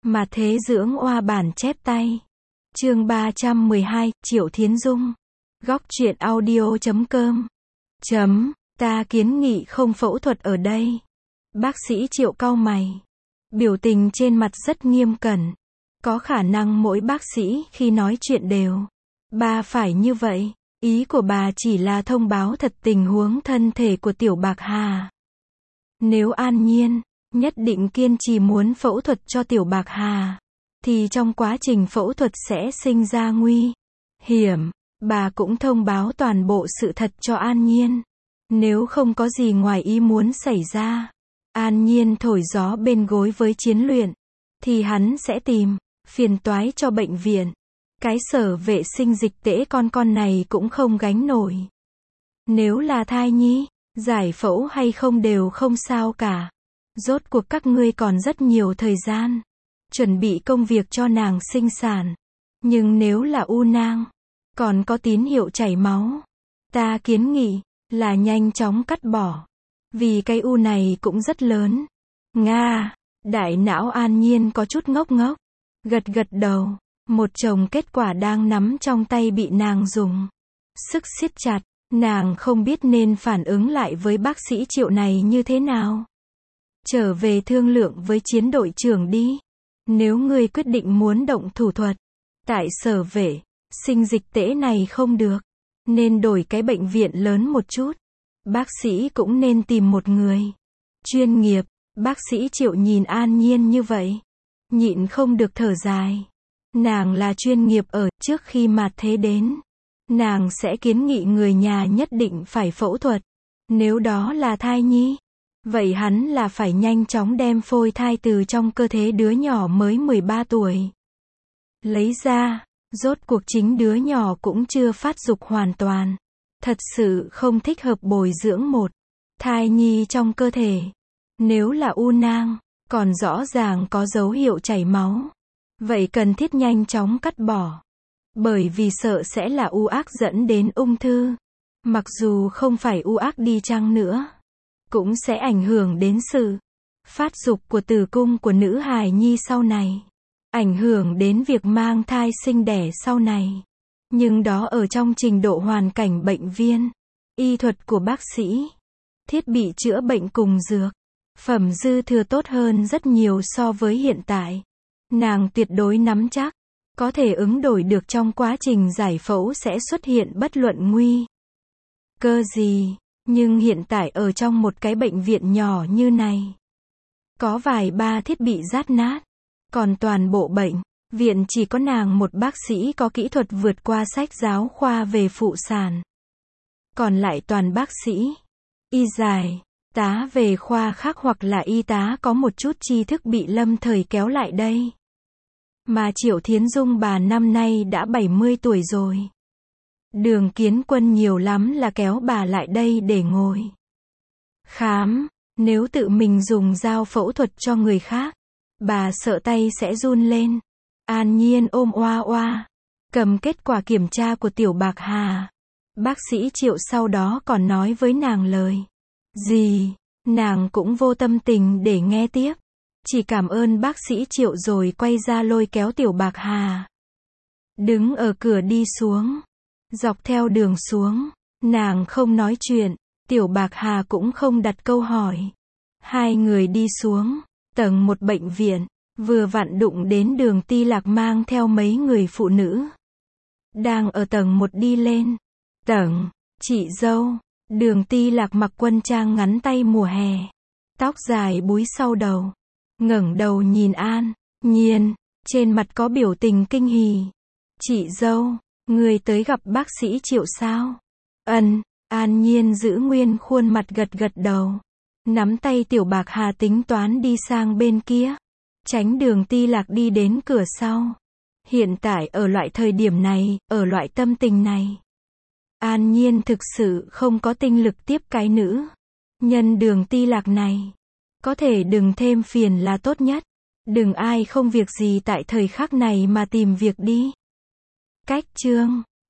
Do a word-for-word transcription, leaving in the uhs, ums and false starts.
Mà thế dưỡng oa bản chép tay. Chương ba trăm mười hai, Triệu Thiến Dung. Góc truyện audio chấm com. Chấm, ta kiến nghị không phẫu thuật ở đây. Bác sĩ Triệu cau mày. Biểu tình trên mặt rất nghiêm cẩn. Có khả năng mỗi bác sĩ khi nói chuyện đều. Bà phải như vậy. Ý của bà chỉ là thông báo thật tình huống thân thể của Tiểu Bạc Hà. Nếu An Nhiên nhất định kiên trì muốn phẫu thuật cho Tiểu Bạc Hà, thì trong quá trình phẫu thuật sẽ sinh ra nguy hiểm. Bà cũng thông báo toàn bộ sự thật cho An Nhiên. Nếu không có gì ngoài ý muốn xảy ra, An Nhiên thổi gió bên gối với Chiến Luyện, thì hắn sẽ tìm phiền toái cho bệnh viện. Cái sở vệ sinh dịch tễ con con này cũng không gánh nổi. Nếu là thai nhi, giải phẫu hay không đều không sao cả. Rốt cuộc các ngươi còn rất nhiều thời gian chuẩn bị công việc cho nàng sinh sản. Nhưng nếu là u nang, còn có tín hiệu chảy máu, ta kiến nghị là nhanh chóng cắt bỏ. Vì cái u này cũng rất lớn. Nga, đại não An Nhiên có chút ngốc ngốc. Gật gật đầu. Một chồng kết quả đang nắm trong tay bị nàng dùng sức siết chặt. Nàng không biết nên phản ứng lại với bác sĩ Triệu này như thế nào. Trở về thương lượng với Chiến đội trưởng đi. Nếu ngươi quyết định muốn động thủ thuật tại sở vệ sinh dịch tễ này không được, nên đổi cái bệnh viện lớn một chút. Bác sĩ cũng nên tìm một người chuyên nghiệp. Bác sĩ Triệu nhìn An Nhiên như vậy, nhịn không được thở dài. Nàng là chuyên nghiệp ở trước khi mà thế đến. Nàng sẽ kiến nghị người nhà nhất định phải phẫu thuật. Nếu đó là thai nhi, vậy hắn là phải nhanh chóng đem phôi thai từ trong cơ thể đứa nhỏ mới mười ba tuổi lấy ra. Rốt cuộc chính đứa nhỏ cũng chưa phát dục hoàn toàn. Thật sự không thích hợp bồi dưỡng một thai nhi trong cơ thể. Nếu là u nang, còn rõ ràng có dấu hiệu chảy máu, vậy cần thiết nhanh chóng cắt bỏ. Bởi vì sợ sẽ là u ác dẫn đến ung thư. Mặc dù không phải u ác đi chăng nữa, cũng sẽ ảnh hưởng đến sự phát dục của tử cung của nữ hài nhi sau này. Ảnh hưởng đến việc mang thai sinh đẻ sau này. Nhưng đó ở trong trình độ hoàn cảnh bệnh viên, y thuật của bác sĩ, thiết bị chữa bệnh cùng dược phẩm dư thừa tốt hơn rất nhiều so với hiện tại. Nàng tuyệt đối nắm chắc có thể ứng đổi được trong quá trình giải phẫu sẽ xuất hiện bất luận nguy cơ gì. Nhưng hiện tại ở trong một cái bệnh viện nhỏ như này, có vài ba thiết bị rát nát. Còn toàn bộ bệnh viện chỉ có nàng một bác sĩ có kỹ thuật vượt qua sách giáo khoa về phụ sản. Còn lại toàn bác sĩ y giải tá về khoa khác hoặc là y tá có một chút tri thức bị lâm thời kéo lại đây. Mà Triệu Thiến Dung bà năm nay đã bảy mươi tuổi rồi. Đường Kiến Quân nhiều lắm là kéo bà lại đây để ngồi khám. Nếu tự mình dùng dao phẫu thuật cho người khác, bà sợ tay sẽ run lên. An Nhiên ôm oa oa, cầm kết quả kiểm tra của Tiểu Bạc Hà. Bác sĩ Triệu sau đó còn nói với nàng lời gì, nàng cũng vô tâm tình để nghe tiếp. Chỉ cảm ơn bác sĩ Triệu rồi quay ra lôi kéo Tiểu Bạc Hà. Đứng ở cửa đi xuống. Dọc theo đường xuống, nàng không nói chuyện, Tiểu Bạc Hà cũng không đặt câu hỏi. Hai người đi xuống tầng một bệnh viện, vừa vặn đụng đến Đường Ti Lạc mang theo mấy người phụ nữ. Đang ở tầng một đi lên tầng, chị dâu. Đường Ti Lạc mặc quân trang ngắn tay mùa hè, tóc dài búi sau đầu, ngẩng đầu nhìn An Nhiên, trên mặt có biểu tình kinh hỉ. Chị dâu, người tới gặp bác sĩ Triệu sao? Ân. An Nhiên giữ nguyên khuôn mặt gật gật đầu, nắm tay Tiểu Bạc Hà tính toán đi sang bên kia, tránh Đường Ti Lạc đi đến cửa sau. Hiện tại ở loại thời điểm này, ở loại tâm tình này, An Nhiên thực sự không có tinh lực tiếp cái nữ nhân Đường Ti Lạc này. Có thể đừng thêm phiền là tốt nhất. Đừng ai không việc gì tại thời khắc này mà tìm việc đi. Cách chương